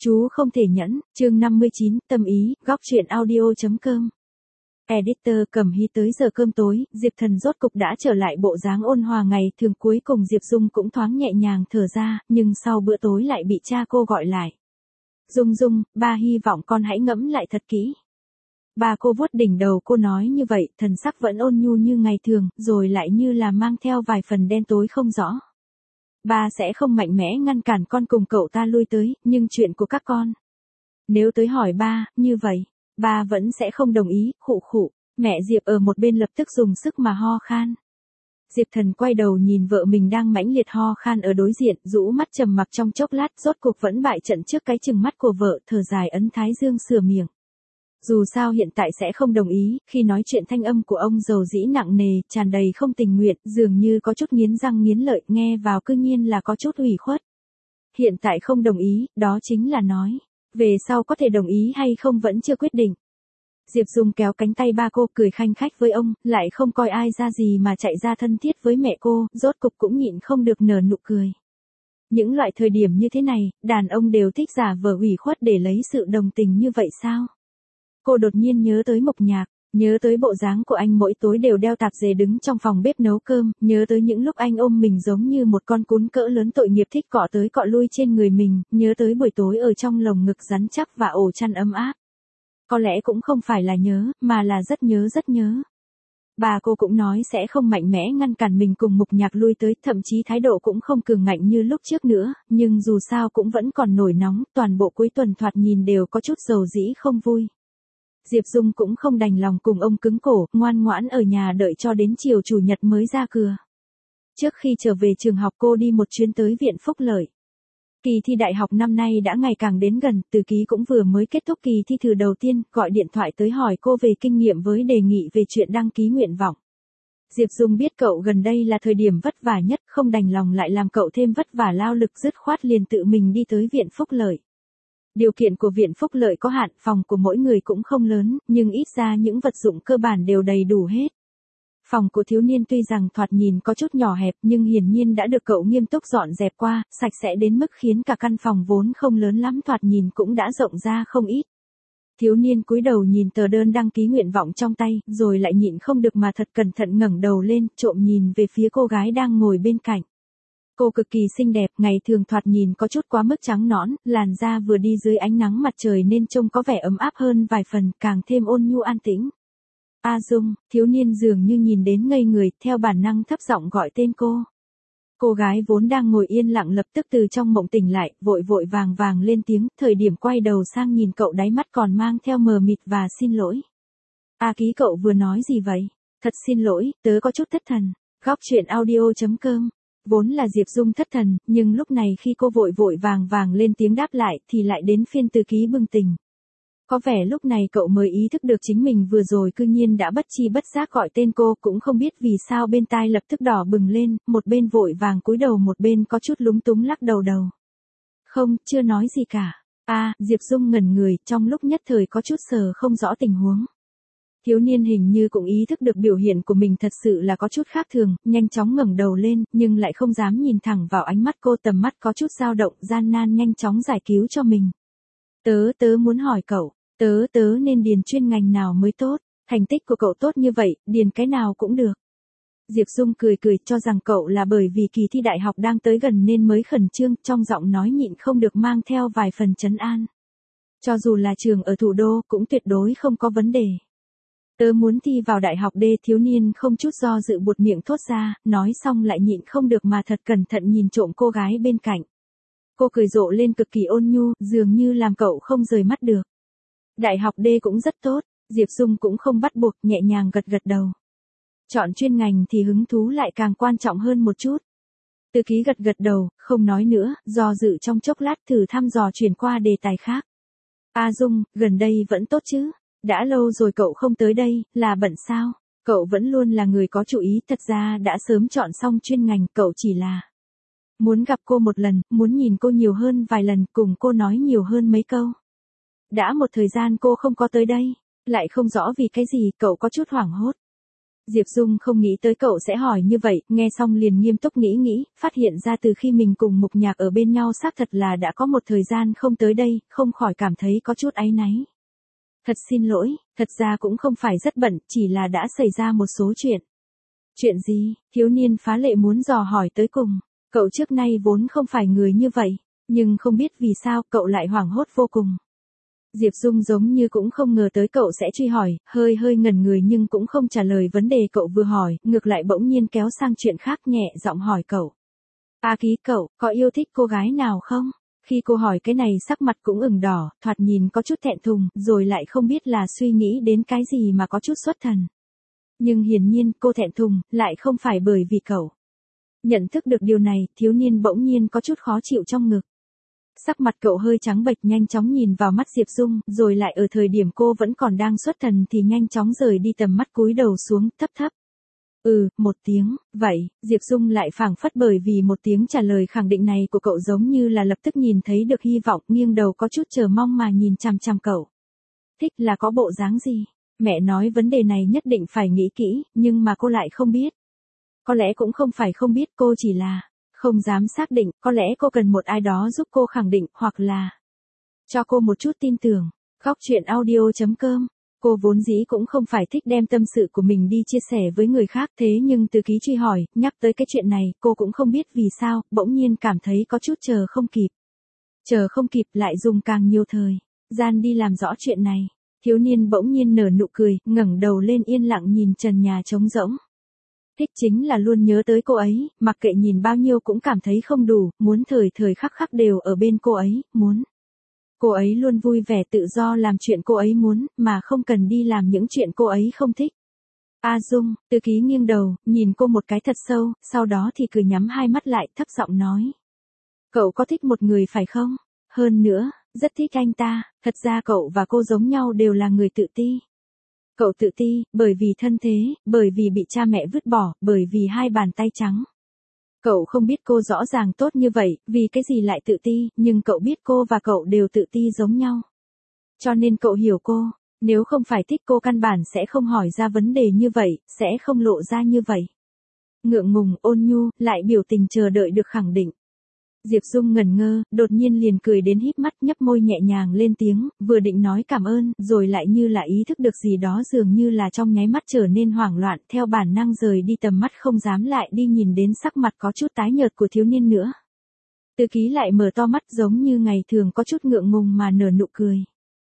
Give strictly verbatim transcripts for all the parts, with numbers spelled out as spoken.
Chú không thể nhẫn, chương năm mươi chín, tâm ý, góc truyện audio.com. Editor Cẩm Hy. Tới giờ cơm tối, Diệp Thần rốt cục đã trở lại bộ dáng ôn hòa ngày thường, cuối cùng Diệp Dung cũng thoáng nhẹ nhàng thở ra, nhưng sau bữa tối lại bị cha cô gọi lại. Dung Dung, ba hy vọng con hãy ngẫm lại thật kỹ. Ba cô vuốt đỉnh đầu cô nói như vậy, thần sắc vẫn ôn nhu như ngày thường, rồi lại như là mang theo vài phần đen tối không rõ. Ba sẽ không mạnh mẽ ngăn cản con cùng cậu ta lui tới, nhưng chuyện của các con. Nếu tới hỏi ba, như vậy, ba vẫn sẽ không đồng ý, khụ khụ. Mẹ Diệp ở một bên lập tức dùng sức mà ho khan. Diệp Thần quay đầu nhìn vợ mình đang mãnh liệt ho khan ở đối diện, rũ mắt trầm mặc trong chốc lát, rốt cuộc vẫn bại trận trước cái chừng mắt của vợ, thở dài ấn thái dương sửa miệng. Dù sao hiện tại sẽ không đồng ý, khi nói chuyện thanh âm của ông dầu dĩ nặng nề, tràn đầy không tình nguyện, dường như có chút nghiến răng nghiến lợi, nghe vào cư nhiên là có chút ủy khuất. Hiện tại không đồng ý, đó chính là nói, về sau có thể đồng ý hay không vẫn chưa quyết định. Diệp Dung kéo cánh tay ba cô, cười khanh khách với ông, lại không coi ai ra gì mà chạy ra thân thiết với mẹ cô, rốt cục cũng nhịn không được nở nụ cười. Những loại thời điểm như thế này, đàn ông đều thích giả vờ ủy khuất để lấy sự đồng tình như vậy sao? Cô đột nhiên nhớ tới Mộc Nhạc, nhớ tới bộ dáng của anh mỗi tối đều đeo tạp dề đứng trong phòng bếp nấu cơm, nhớ tới những lúc anh ôm mình giống như một con cún cỡ lớn tội nghiệp thích cọ tới cọ lui trên người mình, nhớ tới buổi tối ở trong lồng ngực rắn chắc và ổ chăn ấm áp. Có lẽ cũng không phải là nhớ, mà là rất nhớ rất nhớ. Bà cô cũng nói sẽ không mạnh mẽ ngăn cản mình cùng Mộc Nhạc lui tới, thậm chí thái độ cũng không cường ngạnh như lúc trước nữa, nhưng dù sao cũng vẫn còn nổi nóng, toàn bộ cuối tuần thoạt nhìn đều có chút dầu dĩ không vui. Diệp Dung cũng không đành lòng cùng ông cứng cổ, ngoan ngoãn ở nhà đợi cho đến chiều chủ nhật mới ra cửa. Trước khi trở về trường học cô đi một chuyến tới viện Phúc Lợi. Kỳ thi đại học năm nay đã ngày càng đến gần, Từ Ký cũng vừa mới kết thúc kỳ thi thử đầu tiên, gọi điện thoại tới hỏi cô về kinh nghiệm với đề nghị về chuyện đăng ký nguyện vọng. Diệp Dung biết cậu gần đây là thời điểm vất vả nhất, không đành lòng lại làm cậu thêm vất vả lao lực, dứt khoát liền tự mình đi tới viện Phúc Lợi. Điều kiện của viện Phúc Lợi có hạn, phòng của mỗi người cũng không lớn, nhưng ít ra những vật dụng cơ bản đều đầy đủ hết. Phòng của thiếu niên tuy rằng thoạt nhìn có chút nhỏ hẹp nhưng hiển nhiên đã được cậu nghiêm túc dọn dẹp qua, sạch sẽ đến mức khiến cả căn phòng vốn không lớn lắm thoạt nhìn cũng đã rộng ra không ít. Thiếu niên cúi đầu nhìn tờ đơn đăng ký nguyện vọng trong tay, rồi lại nhịn không được mà thật cẩn thận ngẩng đầu lên, trộm nhìn về phía cô gái đang ngồi bên cạnh. Cô cực kỳ xinh đẹp, ngày thường thoạt nhìn có chút quá mức trắng nõn, làn da vừa đi dưới ánh nắng mặt trời nên trông có vẻ ấm áp hơn vài phần, càng thêm ôn nhu an tĩnh. A Dung, thiếu niên dường như nhìn đến ngây người, theo bản năng thấp giọng gọi tên cô. Cô gái vốn đang ngồi yên lặng lập tức từ trong mộng tỉnh lại, vội vội vàng vàng lên tiếng, thời điểm quay đầu sang nhìn cậu đáy mắt còn mang theo mờ mịt và xin lỗi. A Ký, cậu vừa nói gì vậy? Thật xin lỗi, tớ có chút thất thần. Góc truyện audio.com. Vốn là Diệp Dung thất thần, nhưng lúc này khi cô vội vội vàng vàng lên tiếng đáp lại thì lại đến phiên Từ Ký bừng tỉnh. Có vẻ lúc này cậu mới ý thức được chính mình vừa rồi cư nhiên đã bất chi bất giác gọi tên cô, cũng không biết vì sao bên tai lập tức đỏ bừng lên, một bên vội vàng cúi đầu một bên có chút lúng túng lắc đầu đầu. Không, chưa nói gì cả. À, Diệp Dung ngẩn người, trong lúc nhất thời có chút sờ không rõ tình huống. Thiếu niên hình như cũng ý thức được biểu hiện của mình thật sự là có chút khác thường, nhanh chóng ngẩng đầu lên, nhưng lại không dám nhìn thẳng vào ánh mắt cô, tầm mắt có chút dao động, gian nan nhanh chóng giải cứu cho mình. Tớ, tớ muốn hỏi cậu, tớ, tớ nên điền chuyên ngành nào mới tốt, thành tích của cậu tốt như vậy, điền cái nào cũng được. Diệp Dung cười cười, cho rằng cậu là bởi vì kỳ thi đại học đang tới gần nên mới khẩn trương, trong giọng nói nhịn không được mang theo vài phần trấn an. Cho dù là trường ở thủ đô cũng tuyệt đối không có vấn đề. Tớ muốn thi vào đại học D, thiếu niên không chút do dự buột miệng thốt ra, nói xong lại nhịn không được mà thật cẩn thận nhìn trộm cô gái bên cạnh. Cô cười rộ lên cực kỳ ôn nhu, dường như làm cậu không rời mắt được. Đại học D cũng rất tốt, Diệp Dung cũng không bắt buộc, nhẹ nhàng gật gật đầu. Chọn chuyên ngành thì hứng thú lại càng quan trọng hơn một chút. Từ Ký gật gật đầu, không nói nữa, do dự trong chốc lát thử thăm dò chuyển qua đề tài khác. A Dung, gần đây vẫn tốt chứ? Đã lâu rồi cậu không tới đây, là bận sao? Cậu vẫn luôn là người có chủ ý, thật ra đã sớm chọn xong chuyên ngành, cậu chỉ là muốn gặp cô một lần, muốn nhìn cô nhiều hơn vài lần, cùng cô nói nhiều hơn mấy câu. Đã một thời gian cô không có tới đây, lại không rõ vì cái gì, cậu có chút hoảng hốt. Diệp Dung không nghĩ tới cậu sẽ hỏi như vậy, nghe xong liền nghiêm túc nghĩ nghĩ, phát hiện ra từ khi mình cùng Mục Nhạc ở bên nhau xác thật là đã có một thời gian không tới đây, không khỏi cảm thấy có chút áy náy. Thật xin lỗi, thật ra cũng không phải rất bận, chỉ là đã xảy ra một số chuyện. Chuyện gì? Thiếu niên phá lệ muốn dò hỏi tới cùng. Cậu trước nay vốn không phải người như vậy, nhưng không biết vì sao cậu lại hoảng hốt vô cùng. Diệp Dung giống như cũng không ngờ tới cậu sẽ truy hỏi, hơi hơi ngẩn người nhưng cũng không trả lời vấn đề cậu vừa hỏi, ngược lại bỗng nhiên kéo sang chuyện khác nhẹ giọng hỏi cậu. A Ký, cậu có yêu thích cô gái nào không? Khi cô hỏi cái này sắc mặt cũng ửng đỏ, thoạt nhìn có chút thẹn thùng, rồi lại không biết là suy nghĩ đến cái gì mà có chút xuất thần. Nhưng hiển nhiên cô thẹn thùng, lại không phải bởi vì cậu. Nhận thức được điều này, thiếu niên bỗng nhiên có chút khó chịu trong ngực. Sắc mặt cậu hơi trắng bệch nhanh chóng nhìn vào mắt Diệp Dung, rồi lại ở thời điểm cô vẫn còn đang xuất thần thì nhanh chóng rời đi tầm mắt cúi đầu xuống, thấp thấp. Ừ, một tiếng, vậy, Diệp Dung lại phảng phất bởi vì một tiếng trả lời khẳng định này của cậu giống như là lập tức nhìn thấy được hy vọng, nghiêng đầu có chút chờ mong mà nhìn chằm chằm cậu. Thích là có bộ dáng gì? Mẹ nói vấn đề này nhất định phải nghĩ kỹ, nhưng mà cô lại không biết. Có lẽ cũng không phải không biết, cô chỉ là không dám xác định, có lẽ cô cần một ai đó giúp cô khẳng định, hoặc là cho cô một chút tin tưởng. Góc truyện audio chấm com. Cô vốn dĩ cũng không phải thích đem tâm sự của mình đi chia sẻ với người khác, thế nhưng từ Ký truy hỏi, nhắc tới cái chuyện này, cô cũng không biết vì sao, bỗng nhiên cảm thấy có chút chờ không kịp. Chờ không kịp lại dùng càng nhiều thời gian đi làm rõ chuyện này. Thiếu niên bỗng nhiên nở nụ cười, ngẩng đầu lên yên lặng nhìn trần nhà trống rỗng. Thích chính là luôn nhớ tới cô ấy, mặc kệ nhìn bao nhiêu cũng cảm thấy không đủ, muốn thời thời khắc khắc đều ở bên cô ấy, muốn cô ấy luôn vui vẻ tự do làm chuyện cô ấy muốn, mà không cần đi làm những chuyện cô ấy không thích. A Dung, Từ Ký nghiêng đầu, nhìn cô một cái thật sâu, sau đó thì cười nhắm hai mắt lại, thấp giọng nói. Cậu có thích một người phải không? Hơn nữa, rất thích anh ta, thật ra cậu và cô giống nhau đều là người tự ti. Cậu tự ti, bởi vì thân thế, bởi vì bị cha mẹ vứt bỏ, bởi vì hai bàn tay trắng. Cậu không biết cô rõ ràng tốt như vậy, vì cái gì lại tự ti, nhưng cậu biết cô và cậu đều tự ti giống nhau. Cho nên cậu hiểu cô, nếu không phải thích cô căn bản sẽ không hỏi ra vấn đề như vậy, sẽ không lộ ra như vậy. Ngượng ngùng, ôn nhu, lại biểu tình chờ đợi được khẳng định. Diệp Dung ngẩn ngơ, đột nhiên liền cười đến híp mắt, nhấp môi nhẹ nhàng lên tiếng, vừa định nói cảm ơn, rồi lại như là ý thức được gì đó dường như là trong nháy mắt trở nên hoảng loạn, theo bản năng rời đi tầm mắt không dám lại đi nhìn đến sắc mặt có chút tái nhợt của thiếu niên nữa. Từ Ký lại mở to mắt giống như ngày thường có chút ngượng ngùng mà nở nụ cười.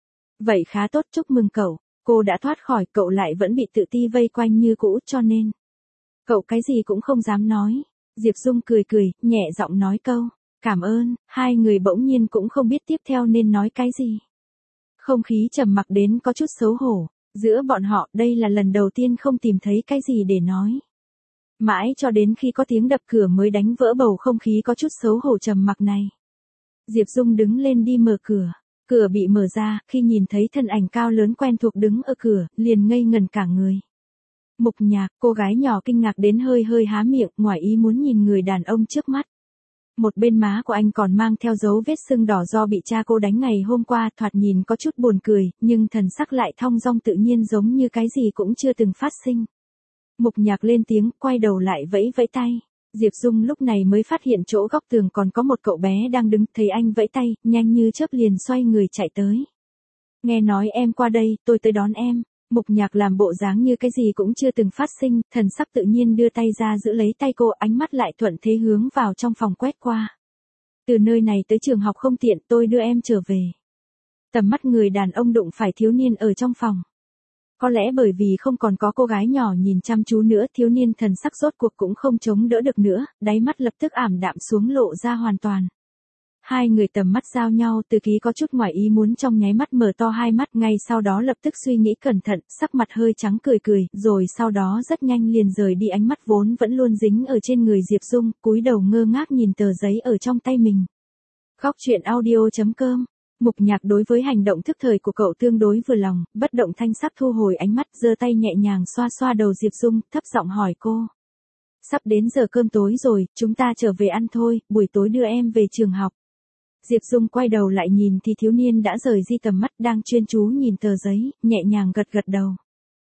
Vậy khá tốt, chúc mừng cậu, cô đã thoát khỏi, cậu lại vẫn bị tự ti vây quanh như cũ, cho nên cậu cái gì cũng không dám nói. Diệp Dung cười cười, nhẹ giọng nói câu cảm ơn, hai người bỗng nhiên cũng không biết tiếp theo nên nói cái gì. Không khí trầm mặc đến có chút xấu hổ, giữa bọn họ đây là lần đầu tiên không tìm thấy cái gì để nói. Mãi cho đến khi có tiếng đập cửa mới đánh vỡ bầu không khí có chút xấu hổ trầm mặc này. Diệp Dung đứng lên đi mở cửa, cửa bị mở ra, khi nhìn thấy thân ảnh cao lớn quen thuộc đứng ở cửa, liền ngây ngẩn cả người. Mục Nhạc, cô gái nhỏ kinh ngạc đến hơi hơi há miệng, ngoài ý muốn nhìn người đàn ông trước mắt. Một bên má của anh còn mang theo dấu vết sưng đỏ do bị cha cô đánh ngày hôm qua, thoạt nhìn có chút buồn cười, nhưng thần sắc lại thong dong tự nhiên giống như cái gì cũng chưa từng phát sinh. Mục Nhạc lên tiếng, quay đầu lại vẫy vẫy tay. Diệp Dung lúc này mới phát hiện chỗ góc tường còn có một cậu bé đang đứng, thấy anh vẫy tay, nhanh như chớp liền xoay người chạy tới. Nghe nói em qua đây, tôi tới đón em. Mục Nhạc làm bộ dáng như cái gì cũng chưa từng phát sinh, thần sắc tự nhiên đưa tay ra giữ lấy tay cô, ánh mắt lại thuận thế hướng vào trong phòng quét qua. Từ nơi này tới trường học không tiện, tôi đưa em trở về. Tầm mắt người đàn ông đụng phải thiếu niên ở trong phòng. Có lẽ bởi vì không còn có cô gái nhỏ nhìn chăm chú nữa, thiếu niên thần sắc rốt cuộc cũng không chống đỡ được nữa, đáy mắt lập tức ảm đạm xuống lộ ra hoàn toàn. Hai người tầm mắt giao nhau, Từ Ký có chút ngoài ý muốn trong nháy mắt mở to hai mắt, ngay sau đó lập tức suy nghĩ cẩn thận, sắc mặt hơi trắng cười cười, rồi sau đó rất nhanh liền rời đi ánh mắt vốn vẫn luôn dính ở trên người Diệp Dung, cúi đầu ngơ ngác nhìn tờ giấy ở trong tay mình. Góc truyện audio chấm com. Mục Nhạc đối với hành động thức thời của cậu tương đối vừa lòng, bất động thanh sắc thu hồi ánh mắt, giơ tay nhẹ nhàng xoa xoa đầu Diệp Dung, thấp giọng hỏi cô. Sắp đến giờ cơm tối rồi, chúng ta trở về ăn thôi, buổi tối đưa em về trường học. Diệp Dung quay đầu lại nhìn thì thiếu niên đã rời di tầm mắt, đang chuyên chú nhìn tờ giấy, nhẹ nhàng gật gật đầu.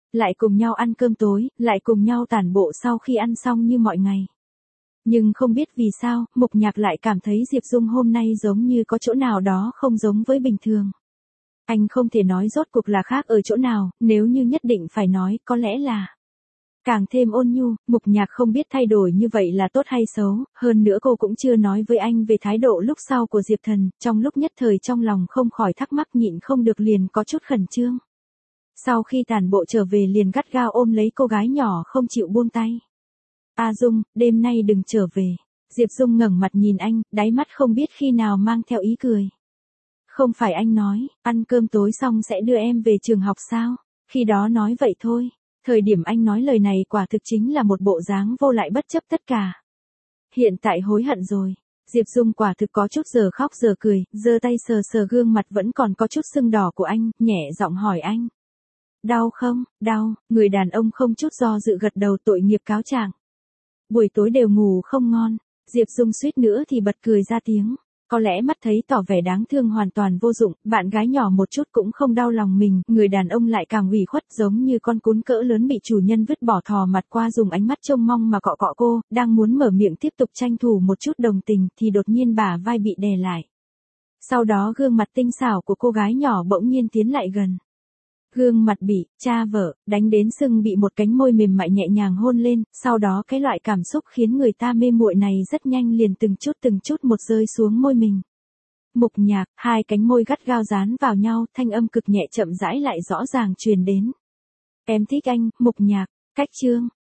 Lại cùng nhau ăn cơm tối, lại cùng nhau tản bộ sau khi ăn xong như mọi ngày. Nhưng không biết vì sao, Mục Nhạc lại cảm thấy Diệp Dung hôm nay giống như có chỗ nào đó không giống với bình thường. Anh không thể nói rốt cuộc là khác ở chỗ nào, nếu như nhất định phải nói, có lẽ là càng thêm ôn nhu. Mục Nhạc không biết thay đổi như vậy là tốt hay xấu, hơn nữa cô cũng chưa nói với anh về thái độ lúc sau của Diệp Thần, trong lúc nhất thời trong lòng không khỏi thắc mắc nhịn không được liền có chút khẩn trương. Sau khi tản bộ trở về liền gắt gao ôm lấy cô gái nhỏ không chịu buông tay. A Dung, đêm nay đừng trở về. Diệp Dung ngẩng mặt nhìn anh, đáy mắt không biết khi nào mang theo ý cười. Không phải anh nói, ăn cơm tối xong sẽ đưa em về trường học sao? Khi đó nói vậy thôi. Thời điểm anh nói lời này quả thực chính là một bộ dáng vô lại bất chấp tất cả. Hiện tại hối hận rồi. Diệp Dung quả thực có chút giờ khóc giờ cười, giơ tay sờ sờ gương mặt vẫn còn có chút sưng đỏ của anh, nhẹ giọng hỏi anh. Đau không? Đau. Người đàn ông không chút do dự gật đầu, tội nghiệp cáo trạng. Buổi tối đều ngủ không ngon. Diệp Dung suýt nữa thì bật cười ra tiếng. Có lẽ mắt thấy tỏ vẻ đáng thương hoàn toàn vô dụng, bạn gái nhỏ một chút cũng không đau lòng mình, người đàn ông lại càng ủy khuất giống như con cún cỡ lớn bị chủ nhân vứt bỏ, thò mặt qua dùng ánh mắt trông mong mà cọ cọ cô, đang muốn mở miệng tiếp tục tranh thủ một chút đồng tình thì đột nhiên bả vai bị đè lại. Sau đó gương mặt tinh xảo của cô gái nhỏ bỗng nhiên tiến lại gần. Gương mặt bị cha vợ đánh đến sưng bị một cánh môi mềm mại nhẹ nhàng hôn lên, sau đó cái loại cảm xúc khiến người ta mê muội này rất nhanh liền từng chút từng chút một rơi xuống môi mình. Mục Nhạc, hai cánh môi gắt gao dán vào nhau, thanh âm cực nhẹ chậm rãi lại rõ ràng truyền đến. Em thích anh, Mục Nhạc. Cách chương